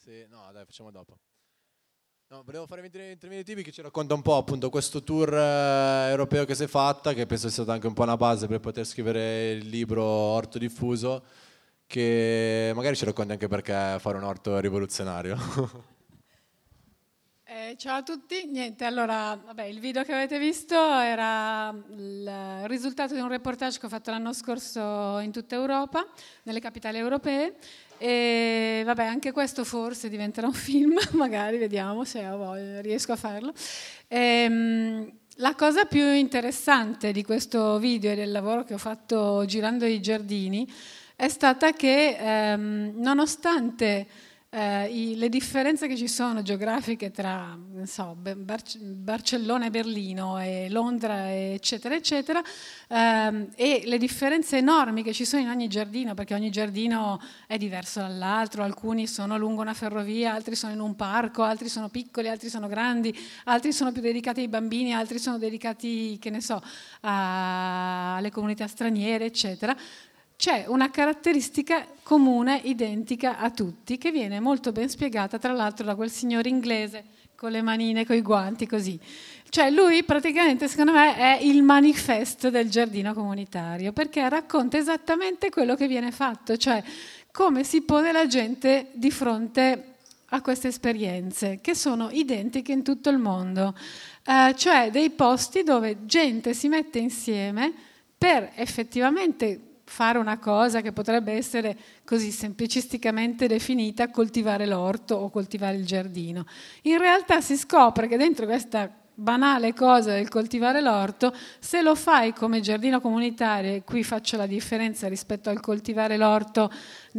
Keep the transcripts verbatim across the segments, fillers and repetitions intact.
Sì, no, dai, facciamo dopo. No, volevo fare intervenire Tibi che ci racconta un po' appunto questo tour eh, europeo che si è fatta, che penso sia stata anche un po' una base per poter scrivere il libro Orto Diffuso, che magari ci racconti anche perché fare un orto rivoluzionario. Eh, ciao a tutti, niente, allora, vabbè, il video che avete visto era il risultato di un reportage che ho fatto l'anno scorso in tutta Europa, nelle capitali europee, e vabbè, anche questo forse diventerà un film, magari, vediamo se ho voglia, riesco a farlo. E, la cosa più interessante di questo video e del lavoro che ho fatto girando i giardini è stata che ehm, nonostante eh, i, le differenze che ci sono geografiche tra non so, Bar- Barcellona e Berlino e Londra eccetera eccetera ehm, e le differenze enormi che ci sono in ogni giardino, perché ogni giardino è diverso dall'altro, alcuni sono lungo una ferrovia, altri sono in un parco, altri sono piccoli, altri sono grandi, altri sono più dedicati ai bambini, altri sono dedicati, che ne so, a, alle comunità straniere eccetera. C'è una caratteristica comune, identica a tutti, che viene molto ben spiegata, tra l'altro, da quel signore inglese con le manine, con i guanti, così. Cioè lui praticamente, secondo me, è il manifesto del giardino comunitario, perché racconta esattamente quello che viene fatto, cioè come si pone la gente di fronte a queste esperienze, che sono identiche in tutto il mondo. Eh, cioè dei posti dove gente si mette insieme per effettivamente fare una cosa che potrebbe essere così semplicisticamente definita coltivare l'orto o coltivare il giardino. In realtà si scopre che dentro questa banale cosa del coltivare l'orto, se lo fai come giardino comunitario, e qui faccio la differenza rispetto al coltivare l'orto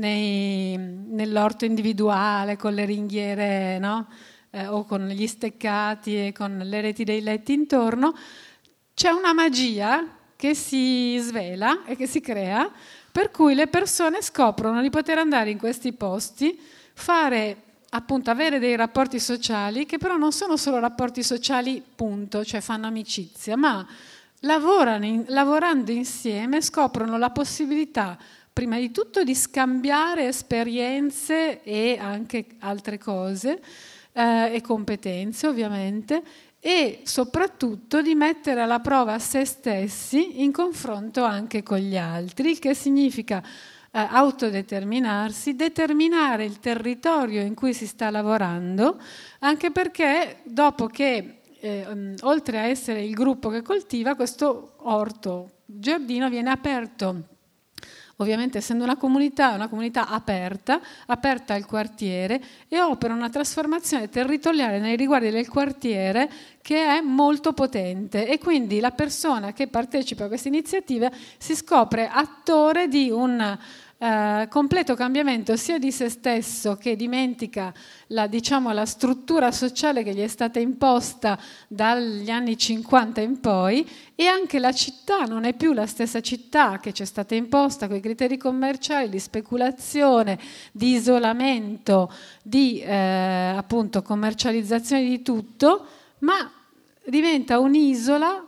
nei, nell'orto individuale con le ringhiere, no? eh, o con gli steccati e con le reti dei letti intorno, c'è una magia che si svela e che si crea, per cui le persone scoprono di poter andare in questi posti, fare, appunto, avere dei rapporti sociali, che però non sono solo rapporti sociali, punto, cioè fanno amicizia, ma lavorano in, lavorando insieme scoprono la possibilità, prima di tutto, di scambiare esperienze e anche altre cose, eh, e competenze, ovviamente, e soprattutto di mettere alla prova se stessi in confronto anche con gli altri, il che significa eh, autodeterminarsi, determinare il territorio in cui si sta lavorando, anche perché dopo che, eh, um, oltre a essere il gruppo che coltiva, questo orto, giardino viene aperto. Ovviamente essendo una comunità, una comunità aperta, aperta al quartiere, e opera una trasformazione territoriale nei riguardi del quartiere che è molto potente, e quindi la persona che partecipa a queste iniziative si scopre attore di un Uh, completo cambiamento sia di se stesso, che dimentica la, diciamo, la struttura sociale che gli è stata imposta dagli anni cinquanta in poi, e anche la città non è più la stessa città che ci è stata imposta con i criteri commerciali di speculazione, di isolamento, di eh, appunto commercializzazione di tutto, ma diventa un'isola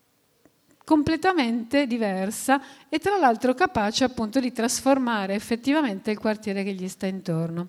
completamente diversa e tra l'altro capace appunto di trasformare effettivamente il quartiere che gli sta intorno.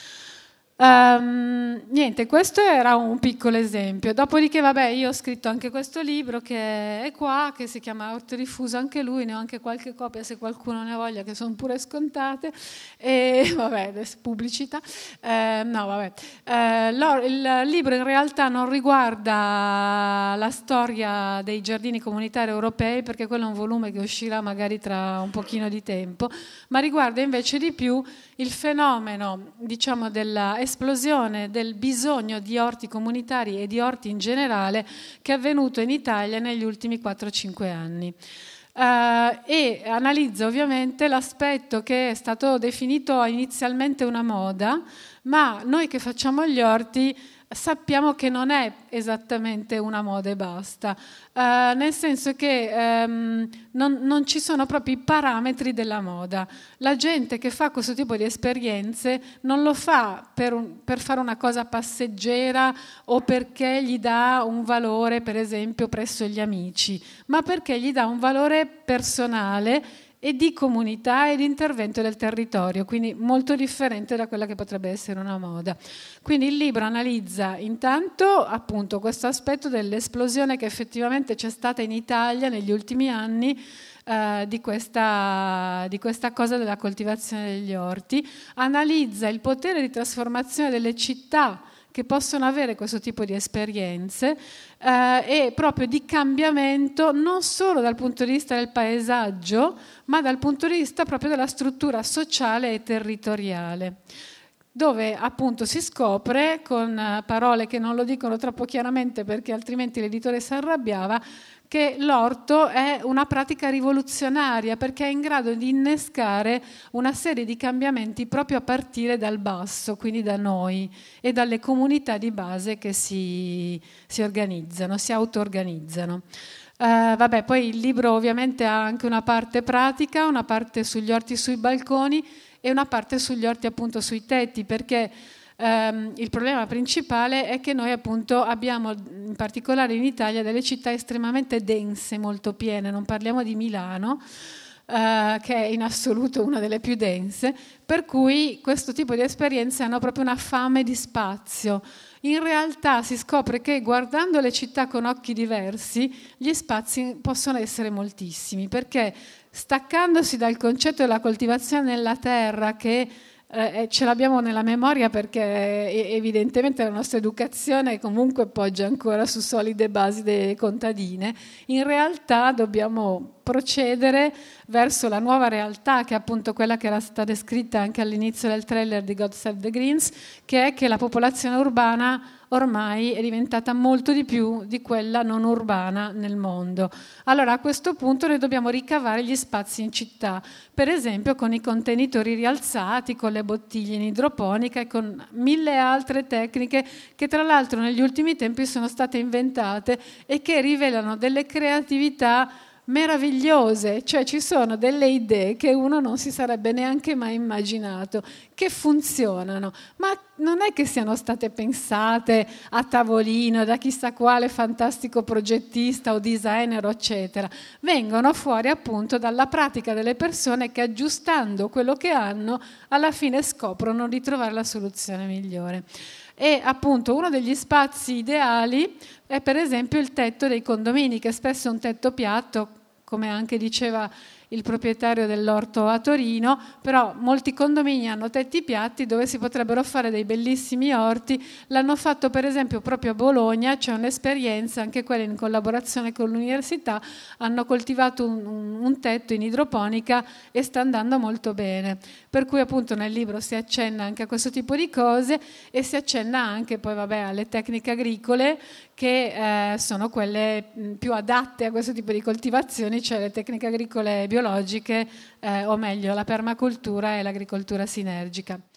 Um, niente, questo era un piccolo esempio. Dopodiché, vabbè, io ho scritto anche questo libro che è qua, che si chiama Orto Diffuso, anche lui, ne ho anche qualche copia se qualcuno ne voglia, che sono pure scontate, e vabbè, adesso pubblicità. Eh, no, vabbè. Eh, il libro in realtà non riguarda la storia dei giardini comunitari europei, perché quello è un volume che uscirà magari tra un pochino di tempo, ma riguarda invece di più il fenomeno, diciamo, della esplosione del bisogno di orti comunitari e di orti in generale che è avvenuto in Italia negli ultimi quattro cinque anni. Uh, e analizza ovviamente l'aspetto che è stato definito inizialmente una moda, ma noi che facciamo gli orti sappiamo che non è esattamente una moda e basta, uh, nel senso che um, non, non ci sono proprio i parametri della moda. La gente che fa questo tipo di esperienze non lo fa per, un, per fare una cosa passeggera o perché gli dà un valore, per esempio, presso gli amici, ma perché gli dà un valore personale e di comunità e di intervento del territorio, quindi molto differente da quella che potrebbe essere una moda. Quindi il libro analizza intanto appunto questo aspetto dell'esplosione che effettivamente c'è stata in Italia negli ultimi anni eh, di, questa, di questa cosa della coltivazione degli orti, analizza il potere di trasformazione delle città che possono avere questo tipo di esperienze eh, e proprio di cambiamento non solo dal punto di vista del paesaggio, ma dal punto di vista proprio della struttura sociale e territoriale, dove appunto si scopre, con parole che non lo dicono troppo chiaramente perché altrimenti l'editore si arrabbiava, che l'orto è una pratica rivoluzionaria perché è in grado di innescare una serie di cambiamenti proprio a partire dal basso, quindi da noi e dalle comunità di base che si, si organizzano, si auto-organizzano. Uh, vabbè, poi il libro ovviamente ha anche una parte pratica, una parte sugli orti sui balconi e una parte sugli orti appunto sui tetti, perché Um, il problema principale è che noi appunto abbiamo, in particolare in Italia, delle città estremamente dense, molto piene. Non parliamo di Milano, uh, che è in assoluto una delle più dense, per cui questo tipo di esperienze hanno proprio una fame di spazio. In realtà si scopre che guardando le città con occhi diversi gli spazi possono essere moltissimi, perché staccandosi dal concetto della coltivazione nella terra, che Eh, ce l'abbiamo nella memoria perché evidentemente la nostra educazione comunque poggia ancora su solide basi de- contadine, in realtà dobbiamo procedere verso la nuova realtà, che è appunto quella che era stata descritta anche all'inizio del trailer di God Save the Greens, che è che la popolazione urbana ormai è diventata molto di più di quella non urbana nel mondo. Allora a questo punto noi dobbiamo ricavare gli spazi in città, per esempio con i contenitori rialzati, con le bottiglie in idroponica e con mille altre tecniche che tra l'altro negli ultimi tempi sono state inventate e che rivelano delle creatività meravigliose, cioè ci sono delle idee che uno non si sarebbe neanche mai immaginato, che funzionano, ma non è che siano state pensate a tavolino da chissà quale fantastico progettista o designer, eccetera. Vengono fuori appunto dalla pratica delle persone che, aggiustando quello che hanno, alla fine scoprono di trovare la soluzione migliore. E appunto uno degli spazi ideali è per esempio il tetto dei condomini, che spesso è un tetto piatto, come anche diceva il proprietario dell'orto a Torino, però molti condomini hanno tetti piatti dove si potrebbero fare dei bellissimi orti. L'hanno fatto per esempio proprio a Bologna, c'è un'esperienza, anche quella in collaborazione con l'università, hanno coltivato un, un, un tetto in idroponica e sta andando molto bene. Per cui appunto nel libro si accenna anche a questo tipo di cose e si accenna anche poi vabbè alle tecniche agricole che eh, sono quelle più adatte a questo tipo di coltivazioni, cioè le tecniche agricole biologiche, eh, o meglio la permacultura e l'agricoltura sinergica.